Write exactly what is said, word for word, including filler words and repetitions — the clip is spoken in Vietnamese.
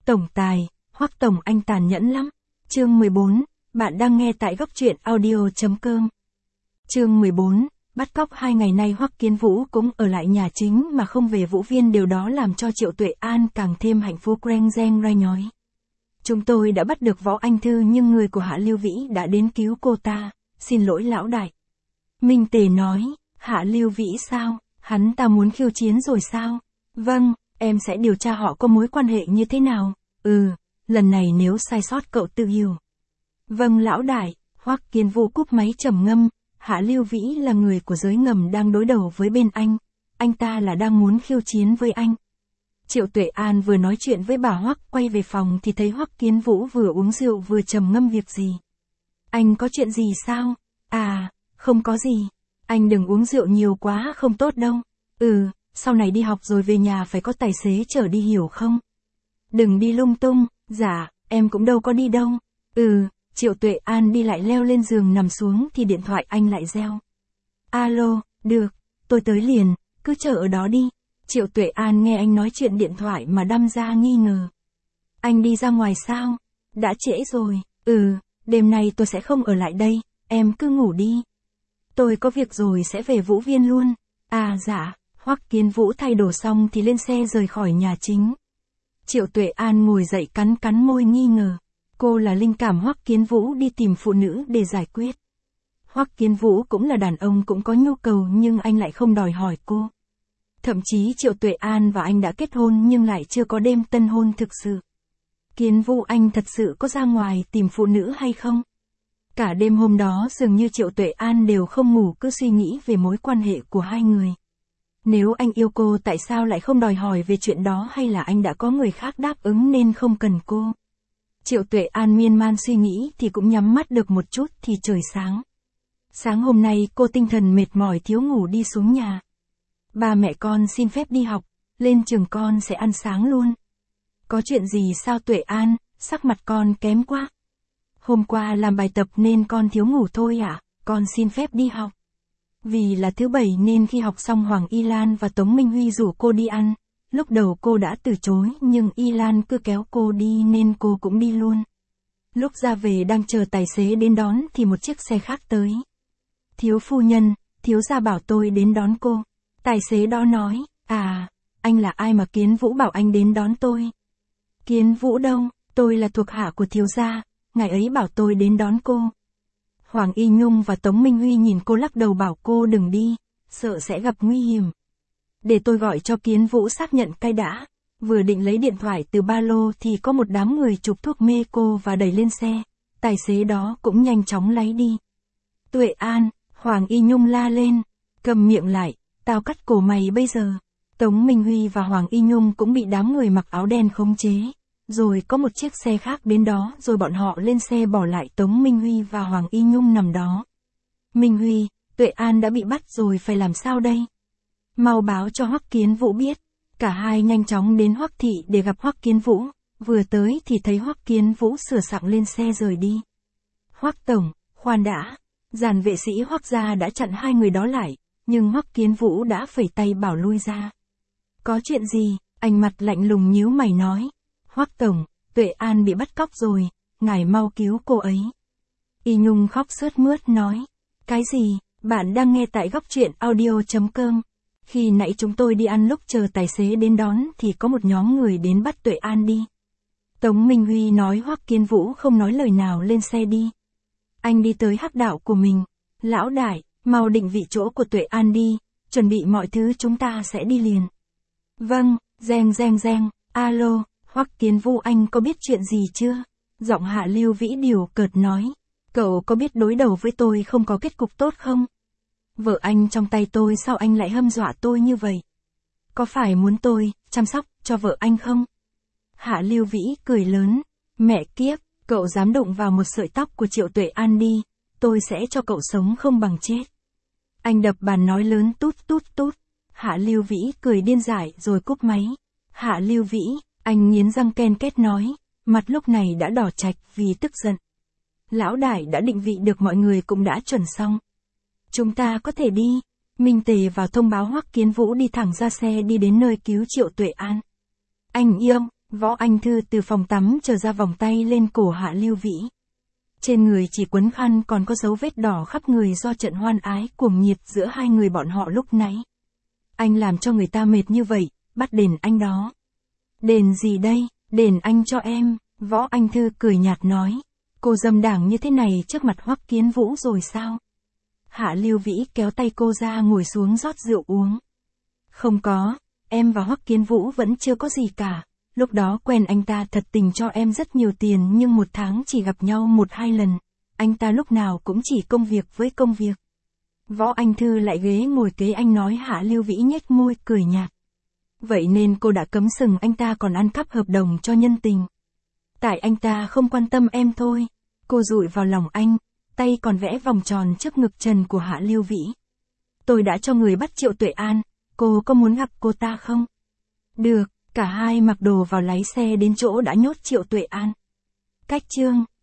Tổng tài, Hoắc Tổng anh tàn nhẫn lắm. Chương mười bốn, bạn đang nghe tại góc truyện audio.com. Chương mười bốn, bắt cóc. Hai ngày nay Hoắc Kiến Vũ cũng ở lại nhà chính mà không về Vũ Viên, điều đó làm cho Triệu Tuệ An càng thêm hạnh phúc. Reng reng rai nhói. Chúng tôi đã bắt được Võ Anh Thư nhưng người của Hạ Lưu Vĩ đã đến cứu cô ta. Xin lỗi lão đại. Minh Tề nói, Hạ Lưu Vĩ sao? Hắn ta muốn khiêu chiến rồi sao? Vâng, em sẽ điều tra họ có mối quan hệ như thế nào. Ừ, lần này nếu sai sót cậu tự hiểu. Vâng lão đại. Hoắc Kiến Vũ cúp máy trầm ngâm. Hạ Lưu Vĩ là người của giới ngầm đang đối đầu với bên anh. Anh ta là đang muốn khiêu chiến với anh. Triệu Tuệ An vừa nói chuyện với bà Hoắc, quay về phòng thì thấy Hoắc Kiến Vũ vừa uống rượu vừa trầm ngâm việc gì. Anh có chuyện gì sao? À, không có gì. Anh đừng uống rượu nhiều quá không tốt đâu. Ừ, sau này đi học rồi về nhà phải có tài xế chở đi hiểu không? Đừng đi lung tung. Dạ, em cũng đâu có đi đâu. Ừ, Triệu Tuệ An đi lại leo lên giường nằm xuống thì điện thoại anh lại reo. Alo, được, tôi tới liền, cứ chờ ở đó đi. Triệu Tuệ An nghe anh nói chuyện điện thoại mà đăm ra nghi ngờ. Anh đi ra ngoài sao? Đã trễ rồi. Ừ, đêm nay tôi sẽ không ở lại đây, em cứ ngủ đi. Tôi có việc rồi sẽ về Vũ Viên luôn. À dạ. Hoắc Kiến Vũ thay đồ xong thì lên xe rời khỏi nhà chính. Triệu Tuệ An ngồi dậy cắn cắn môi nghi ngờ. Cô là linh cảm Hoắc Kiến Vũ đi tìm phụ nữ để giải quyết. Hoắc Kiến Vũ cũng là đàn ông cũng có nhu cầu nhưng anh lại không đòi hỏi cô. Thậm chí Triệu Tuệ An và anh đã kết hôn nhưng lại chưa có đêm tân hôn thực sự. Kiến Vũ anh thật sự có ra ngoài tìm phụ nữ hay không? Cả đêm hôm đó dường như Triệu Tuệ An đều không ngủ, cứ suy nghĩ về mối quan hệ của hai người. Nếu anh yêu cô tại sao lại không đòi hỏi về chuyện đó, hay là anh đã có người khác đáp ứng nên không cần cô? Triệu Tuệ An miên man suy nghĩ thì cũng nhắm mắt được một chút thì trời sáng. Sáng hôm nay cô tinh thần mệt mỏi thiếu ngủ đi xuống nhà. Ba mẹ con xin phép đi học, lên trường con sẽ ăn sáng luôn. Có chuyện gì sao Tuệ An, sắc mặt con kém quá. Hôm qua làm bài tập nên con thiếu ngủ thôi ạ, à? Con xin phép đi học. Vì là thứ bảy nên khi học xong Hoàng Y Lan và Tống Minh Huy rủ cô đi ăn. Lúc đầu cô đã từ chối nhưng Y Lan cứ kéo cô đi nên cô cũng đi luôn. Lúc ra về đang chờ tài xế đến đón thì một chiếc xe khác tới. Thiếu phu nhân, thiếu gia bảo tôi đến đón cô. Tài xế đó nói, à, anh là ai mà Kiến Vũ bảo anh đến đón tôi? Kiến Vũ đâu, tôi là thuộc hạ của thiếu gia, ngài ấy bảo tôi đến đón cô. Hoàng Y Nhung và Tống Minh Huy nhìn cô lắc đầu bảo cô đừng đi, sợ sẽ gặp nguy hiểm. Để tôi gọi cho Kiến Vũ xác nhận cái đã. Vừa định lấy điện thoại từ ba lô thì có một đám người chụp thuốc mê cô và đẩy lên xe. Tài xế đó cũng nhanh chóng lái đi. Tuệ An, Hoàng Y Nhung la lên. Cầm miệng lại, tao cắt cổ mày bây giờ. Tống Minh Huy và Hoàng Y Nhung cũng bị đám người mặc áo đen khống chế. Rồi có một chiếc xe khác đến đó rồi bọn họ lên xe bỏ lại Tống Minh Huy và Hoàng Y Nhung nằm đó. Minh Huy, Tuệ An đã bị bắt rồi, phải làm sao đây? Mau báo cho Hoắc Kiến Vũ biết. Cả hai nhanh chóng đến Hoắc thị để gặp Hoắc Kiến Vũ. Vừa tới thì thấy Hoắc Kiến Vũ sửa soạn lên xe rời đi. Hoắc tổng, khoan đã. Dàn vệ sĩ Hoắc gia đã chặn hai người đó lại, nhưng Hoắc Kiến Vũ đã phẩy tay bảo lui ra. Có chuyện gì? Anh mặt lạnh lùng nhíu mày nói. Hoắc tổng, Tuệ An bị bắt cóc rồi, ngài mau cứu cô ấy. Y Nhung khóc sướt mướt nói. Cái gì? Bạn đang nghe tại góc truyện audio.com. Khi nãy chúng tôi đi ăn, lúc chờ tài xế đến đón thì có một nhóm người đến bắt Tuệ An đi. Tống Minh Huy nói. Hoắc Kiến Vũ không nói lời nào lên xe đi. Anh đi tới hắc đạo của mình. Lão đại, mau định vị chỗ của Tuệ An đi, chuẩn bị mọi thứ chúng ta sẽ đi liền. Vâng, reng reng reng, alo, Hoắc Kiến Vũ anh có biết chuyện gì chưa? Giọng Hạ Lưu Vĩ điều cợt nói. Cậu có biết đối đầu với tôi không có kết cục tốt không? Vợ anh trong tay tôi, sao anh lại hâm dọa tôi như vậy? Có phải muốn tôi chăm sóc cho vợ anh không? Hạ Lưu Vĩ cười lớn. Mẹ kiếp, cậu dám đụng vào một sợi tóc của Triệu Tuệ An đi, tôi sẽ cho cậu sống không bằng chết. Anh đập bàn nói lớn tút tút tút. Hạ Lưu Vĩ cười điên dại rồi cúp máy. Hạ Lưu Vĩ, anh nghiến răng ken két nói, mặt lúc này đã đỏ chạch vì tức giận. Lão đại đã định vị được mọi người cũng đã chuẩn xong. Chúng ta có thể đi. Minh Tề vào thông báo Hoắc Kiến Vũ đi thẳng ra xe đi đến nơi cứu Triệu Tuệ An. Anh yêu, Võ Anh Thư từ phòng tắm trở ra vòng tay lên cổ Hạ Lưu Vĩ. Trên người chỉ quấn khăn còn có dấu vết đỏ khắp người do trận hoan ái cuồng nhiệt giữa hai người bọn họ lúc nãy. Anh làm cho người ta mệt như vậy, bắt đền anh đó. Đền gì đây, đền anh cho em, Võ Anh Thư cười nhạt nói. Cô dâm đảng như thế này trước mặt Hoắc Kiến Vũ rồi sao? Hạ Lưu Vĩ kéo tay cô ra ngồi xuống rót rượu uống. Không có, em và Hoắc Kiến Vũ vẫn chưa có gì cả. Lúc đó quen anh ta thật tình cho em rất nhiều tiền nhưng một tháng chỉ gặp nhau một hai lần. Anh ta lúc nào cũng chỉ công việc với công việc. Võ Anh Thư lại ghế ngồi kế anh nói. Hạ Lưu Vĩ nhếch môi cười nhạt. Vậy nên cô đã cấm sừng anh ta còn ăn cắp hợp đồng cho nhân tình. Tại anh ta không quan tâm em thôi. Cô dụi vào lòng anh, tay còn vẽ vòng tròn trước ngực trần của Hạ Lưu Vĩ. Tôi đã cho người bắt Triệu Tuệ An, cô có muốn gặp cô ta không? Được, cả hai mặc đồ vào lái xe đến chỗ đã nhốt Triệu Tuệ An. Cách chương